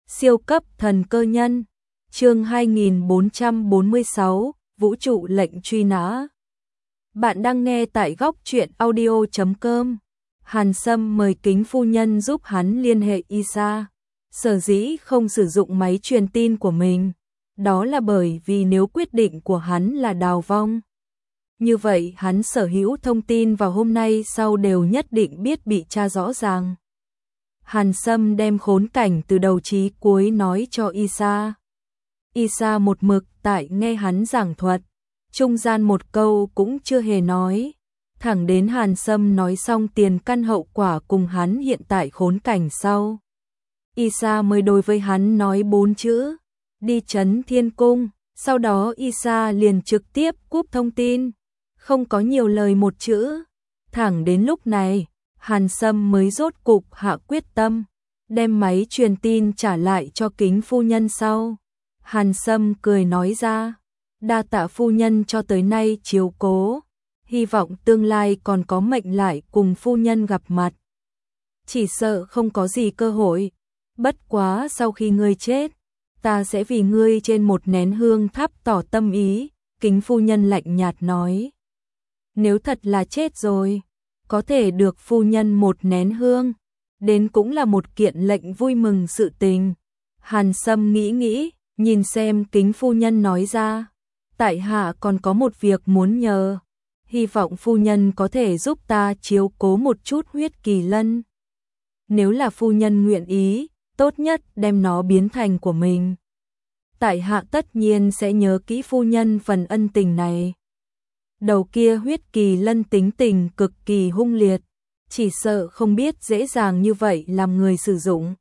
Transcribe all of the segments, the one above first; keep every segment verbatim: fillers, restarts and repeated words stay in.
Siêu cấp thần cơ nhân, chương hai nghìn bốn trăm bốn mươi sáu, vũ trụ lệnh truy nã. Bạn đang nghe tại góc truyện audio chấm com. Hàn Sâm mời Kính phu nhân giúp hắn liên hệ Isa. Sở dĩ không sử dụng máy truyền tin của mình, đó là bởi vì nếu quyết định của hắn là đào vong, như vậy hắn sở hữu thông tin vào hôm nay sau đều nhất định biết bị tra rõ ràng. Hàn Sâm đem khốn cảnh từ đầu chí cuối nói cho Isa. Isa một mực tại nghe hắn giảng thuật, trung gian một câu cũng chưa hề nói, thẳng đến Hàn Sâm nói xong tiền căn hậu quả cùng hắn hiện tại khốn cảnh sau. Isa mới đối với hắn nói bốn chữ, đi Trấn Thiên Cung, sau đó Isa liền trực tiếp cúp thông tin, không có nhiều lời một chữ. Thẳng đến lúc này, Hàn Sâm mới rốt cục hạ quyết tâm, đem máy truyền tin trả lại cho Kính phu nhân sau. Hàn Sâm cười nói ra, đa tạ phu nhân cho tới nay chiếu cố, hy vọng tương lai còn có mệnh lại cùng phu nhân gặp mặt. Chỉ sợ không có gì cơ hội, bất quá sau khi ngươi chết, ta sẽ vì ngươi trên một nén hương thắp tỏ tâm ý, Kính phu nhân lạnh nhạt nói. Nếu thật là chết rồi, có thể được phu nhân một nén hương, đến cũng là một kiện lệnh vui mừng sự tình. Hàn Sâm nghĩ nghĩ, nhìn xem Kính phu nhân nói ra, tại hạ còn có một việc muốn nhờ, hy vọng phu nhân có thể giúp ta chiếu cố một chút huyết kỳ lân. Nếu là phu nhân nguyện ý, tốt nhất đem nó biến thành của mình. Tại hạ tất nhiên sẽ nhớ kỹ phu nhân phần ân tình này. Đầu kia huyết kỳ lân tính tình cực kỳ hung liệt, chỉ sợ không biết dễ dàng như vậy làm người sử dụng.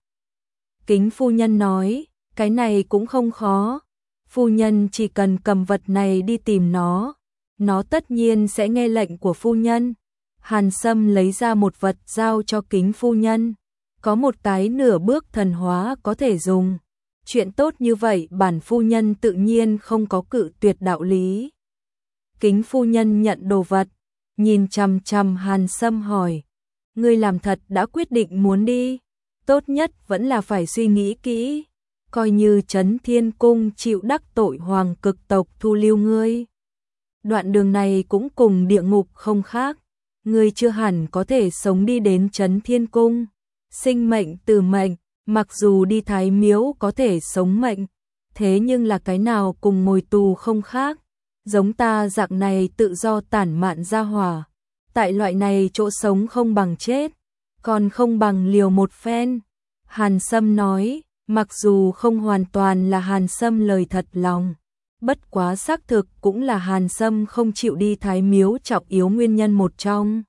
Kính phu nhân nói, cái này cũng không khó, phu nhân chỉ cần cầm vật này đi tìm nó, nó tất nhiên sẽ nghe lệnh của phu nhân. Hàn Sâm lấy ra một vật giao cho Kính phu nhân, có một cái nửa bước thần hóa có thể dùng. Chuyện tốt như vậy bản phu nhân tự nhiên không có cự tuyệt đạo lý. Kính phu nhân nhận đồ vật, nhìn chằm chằm Hàn Sâm hỏi, ngươi làm thật đã quyết định muốn đi, tốt nhất vẫn là phải suy nghĩ kỹ, coi như Trấn Thiên Cung chịu đắc tội hoàng cực tộc thu lưu ngươi. Đoạn đường này cũng cùng địa ngục không khác, ngươi chưa hẳn có thể sống đi đến Trấn Thiên Cung. Sinh mệnh từ mệnh, mặc dù đi Thái Miếu có thể sống mệnh, thế nhưng là cái nào cùng ngồi tù không khác. Giống ta dạng này tự do tản mạn ra hỏa, tại loại này chỗ sống không bằng chết, còn không bằng liều một phen. Hàn Sâm nói, mặc dù không hoàn toàn là Hàn Sâm lời thật lòng, bất quá xác thực cũng là Hàn Sâm không chịu đi Thái Miếu trọng yếu nguyên nhân một trong.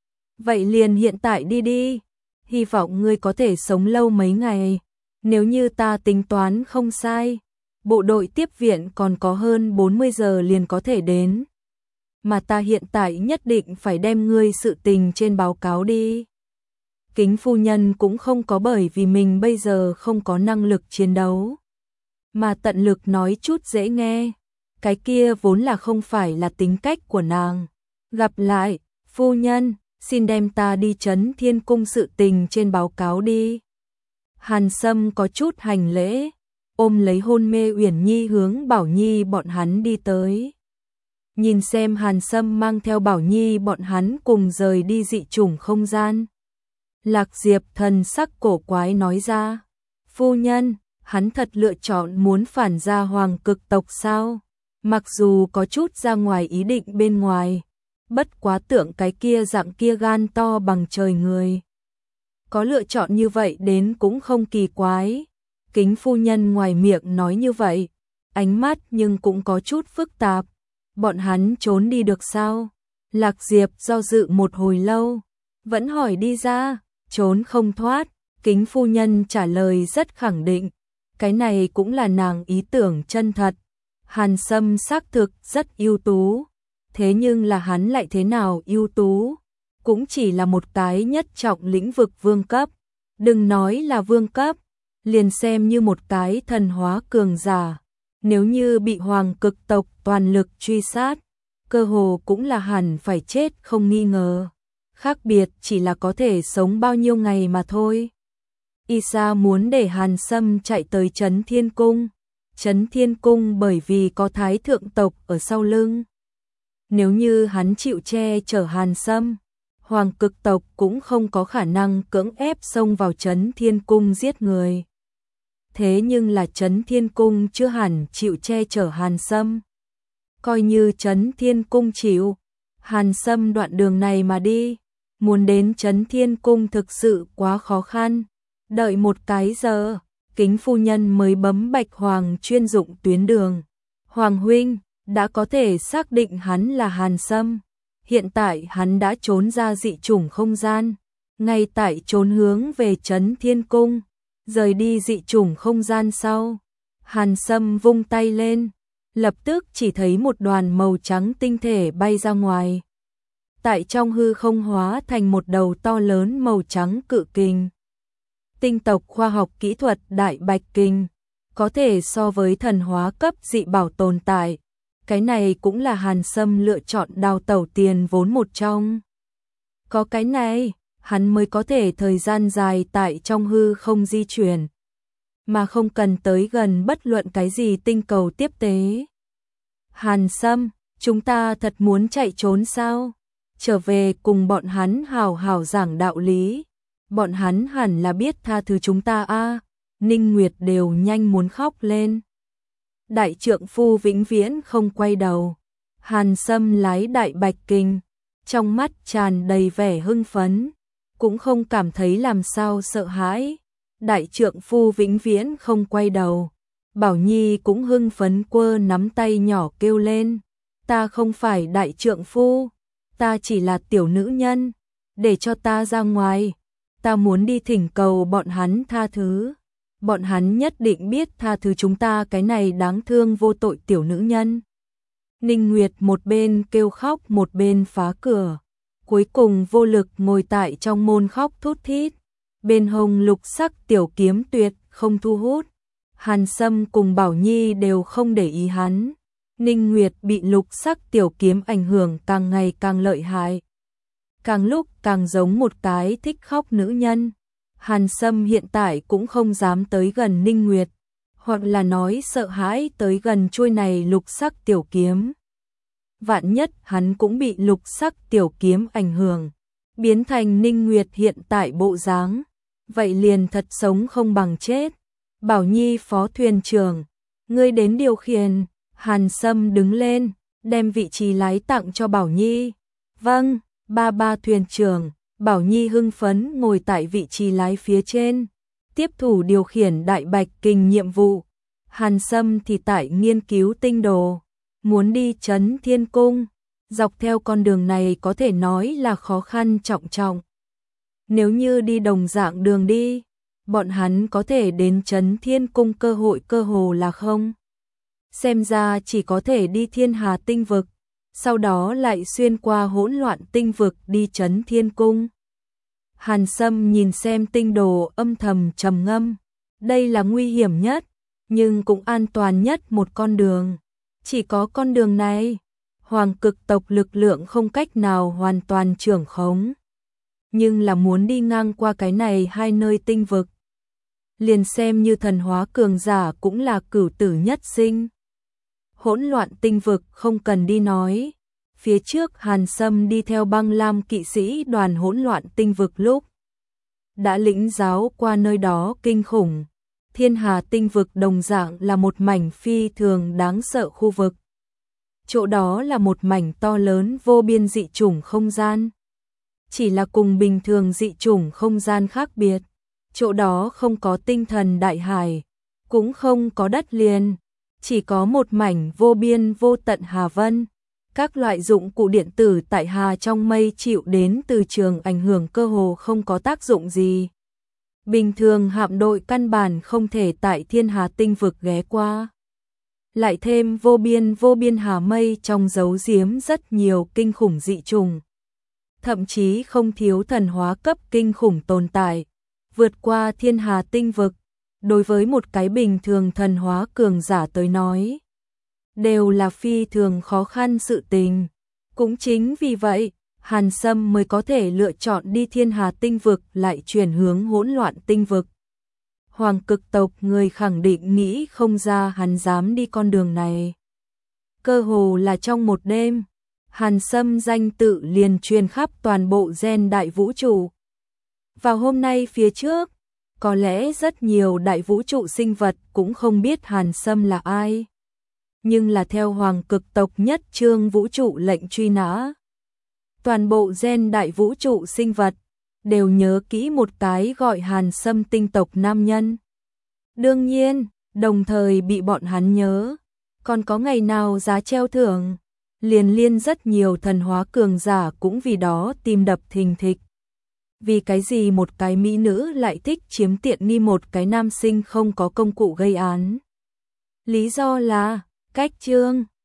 Vậy liền hiện tại đi đi, hy vọng ngươi có thể sống lâu mấy ngày, nếu như ta tính toán không sai. Bộ đội tiếp viện còn có hơn bốn mươi giờ liền có thể đến. Mà ta hiện tại nhất định phải đem ngươi sự tình trên báo cáo đi. Kính phu nhân cũng không có bởi vì mình bây giờ không có năng lực chiến đấu, mà tận lực nói chút dễ nghe. Cái kia vốn là không phải là tính cách của nàng. Gặp lại, phu nhân, xin đem ta đi Trấn Thiên Cung sự tình trên báo cáo đi. Hàn Sâm có chút hành lễ, ôm lấy hôn mê Uyển Nhi hướng Bảo Nhi bọn hắn đi tới. Nhìn xem Hàn Sâm mang theo Bảo Nhi bọn hắn cùng rời đi dị chủng không gian, Lạc Diệp thần sắc cổ quái nói ra, phu nhân, hắn thật lựa chọn muốn phản ra hoàng cực tộc sao? Mặc dù có chút ra ngoài ý định bên ngoài, bất quá tưởng cái kia dạng kia gan to bằng trời người, có lựa chọn như vậy đến cũng không kỳ quái. Kính phu nhân ngoài miệng nói như vậy, ánh mắt nhưng cũng có chút phức tạp. Bọn hắn trốn đi được sao? Lạc Diệp do dự một hồi lâu, vẫn hỏi đi ra, trốn không thoát. Kính phu nhân trả lời rất khẳng định, cái này cũng là nàng ý tưởng chân thật. Hàn Sâm xác thực rất ưu tú, thế nhưng là hắn lại thế nào ưu tú? Cũng chỉ là một cái nhất trọng lĩnh vực vương cấp, đừng nói là vương cấp, liền xem như một cái thần hóa cường giả, nếu như bị hoàng cực tộc toàn lực truy sát, cơ hồ cũng là hẳn phải chết không nghi ngờ. Khác biệt chỉ là có thể sống bao nhiêu ngày mà thôi. Isa muốn để Hàn Sâm chạy tới Trấn Thiên Cung. Trấn Thiên Cung bởi vì có Thái thượng tộc ở sau lưng. Nếu như hắn chịu che chở Hàn Sâm, Hoàng Cực tộc cũng không có khả năng cưỡng ép xông vào Trấn Thiên Cung giết người. Thế nhưng là Trấn Thiên Cung chưa hẳn chịu che chở Hàn Sâm. Coi như Trấn Thiên Cung chịu, Hàn Sâm đoạn đường này mà đi, muốn đến Trấn Thiên Cung thực sự quá khó khăn. Đợi một cái giờ, Kính phu nhân mới bấm bạch hoàng chuyên dụng tuyến đường. Hoàng huynh, đã có thể xác định hắn là Hàn Sâm. Hiện tại hắn đã trốn ra dị chủng không gian, ngay tại trốn hướng về Trấn Thiên Cung, rời đi dị chủng không gian sau. Hàn Sâm vung tay lên, lập tức chỉ thấy một đoàn màu trắng tinh thể bay ra ngoài. Tại trong hư không hóa thành một đầu to lớn màu trắng cự kình. Tinh tộc khoa học kỹ thuật đại bạch kình, có thể so với thần hóa cấp dị bảo tồn tại. Cái này cũng là Hàn Sâm lựa chọn đào tẩu tiền vốn một trong. Có cái này, hắn mới có thể thời gian dài tại trong hư không di chuyển, mà không cần tới gần bất luận cái gì tinh cầu tiếp tế. Hàn Sâm, chúng ta thật muốn chạy trốn sao? Trở về cùng bọn hắn hào hào giảng đạo lý. Bọn hắn hẳn là biết tha thứ chúng ta a. Ninh Nguyệt đều nhanh muốn khóc lên. Đại trượng phu vĩnh viễn không quay đầu. Hàn Sâm lái đại bạch kình, trong mắt tràn đầy vẻ hưng phấn, cũng không cảm thấy làm sao sợ hãi. Đại trượng phu vĩnh viễn không quay đầu. Bảo Nhi cũng hưng phấn quơ nắm tay nhỏ kêu lên. Ta không phải đại trượng phu, ta chỉ là tiểu nữ nhân, để cho ta ra ngoài. Ta muốn đi thỉnh cầu bọn hắn tha thứ. Bọn hắn nhất định biết tha thứ chúng ta cái này đáng thương vô tội tiểu nữ nhân. Ninh Nguyệt một bên kêu khóc một bên phá cửa. Cuối cùng vô lực ngồi tại trong môn khóc thút thít. Bên hông lục sắc tiểu kiếm tuyệt không thu hút. Hàn Sâm cùng Bảo Nhi đều không để ý hắn. Ninh Nguyệt bị lục sắc tiểu kiếm ảnh hưởng càng ngày càng lợi hại. Càng lúc càng giống một cái thích khóc nữ nhân. Hàn Sâm hiện tại cũng không dám tới gần Ninh Nguyệt, hoặc là nói sợ hãi tới gần chuôi này lục sắc tiểu kiếm. Vạn nhất hắn cũng bị lục sắc tiểu kiếm ảnh hưởng, biến thành Ninh Nguyệt hiện tại bộ dáng, vậy liền thật sống không bằng chết. Bảo Nhi phó thuyền trưởng, ngươi đến điều khiển. Hàn Sâm đứng lên, đem vị trí lái tặng cho Bảo Nhi. Vâng, ba ba thuyền trưởng. Bảo Nhi hưng phấn ngồi tại vị trí lái phía trên, tiếp thủ điều khiển đại bạch kình nhiệm vụ. Hàn Sâm thì tại nghiên cứu tinh đồ, muốn đi Trấn Thiên Cung. Dọc theo con đường này có thể nói là khó khăn trọng trọng. Nếu như đi đồng dạng đường đi, bọn hắn có thể đến Trấn Thiên Cung cơ hội cơ hồ là không. Xem ra chỉ có thể đi Thiên Hà tinh vực, sau đó lại xuyên qua hỗn loạn tinh vực đi Trấn Thiên Cung. Hàn Sâm nhìn xem tinh đồ âm thầm trầm ngâm. Đây là nguy hiểm nhất, nhưng cũng an toàn nhất một con đường. Chỉ có con đường này, Hoàng Cực tộc lực lượng không cách nào hoàn toàn trưởng khống. Nhưng là muốn đi ngang qua cái này hai nơi tinh vực, liền xem như thần hóa cường giả cũng là cửu tử nhất sinh. Hỗn loạn tinh vực không cần đi nói. Phía trước Hàn Sâm đi theo băng lam kỵ sĩ đoàn hỗn loạn tinh vực lúc đã lĩnh giáo qua nơi đó kinh khủng. Thiên Hà tinh vực đồng dạng là một mảnh phi thường đáng sợ khu vực. Chỗ đó là một mảnh to lớn vô biên dị chủng không gian. Chỉ là cùng bình thường dị chủng không gian khác biệt. Chỗ đó không có tinh thần đại hải, cũng không có đất liền, chỉ có một mảnh vô biên vô tận hà vân. Các loại dụng cụ điện tử tại hà trong mây chịu đến từ trường ảnh hưởng cơ hồ không có tác dụng gì. Bình thường hạm đội căn bản không thể tại Thiên Hà tinh vực ghé qua. Lại thêm vô biên vô biên hà mây trong giấu giếm rất nhiều kinh khủng dị trùng. Thậm chí không thiếu thần hóa cấp kinh khủng tồn tại. Vượt qua Thiên Hà tinh vực, đối với một cái bình thường thần hóa cường giả tới nói, đều là phi thường khó khăn sự tình. Cũng chính vì vậy, Hàn Sâm mới có thể lựa chọn đi Thiên Hà tinh vực lại chuyển hướng hỗn loạn tinh vực. Hoàng cực tộc người khẳng định nghĩ không ra hắn dám đi con đường này. Cơ hồ là trong một đêm, Hàn Sâm danh tự liền truyền khắp toàn bộ gen đại vũ trụ. Vào hôm nay phía trước, có lẽ rất nhiều đại vũ trụ sinh vật cũng không biết Hàn Sâm là ai. Nhưng là theo Hoàng cực tộc nhất trương vũ trụ lệnh truy nã. Toàn bộ gen đại vũ trụ sinh vật đều nhớ kỹ một cái gọi Hàn Sâm tinh tộc nam nhân. Đương nhiên, đồng thời bị bọn hắn nhớ, còn có ngày nào giá treo thưởng, liền liên rất nhiều thần hóa cường giả cũng vì đó tim đập thình thịch. Vì cái gì một cái mỹ nữ lại thích chiếm tiện nghi một cái nam sinh không có công cụ gây án? Lý do là, cách trương.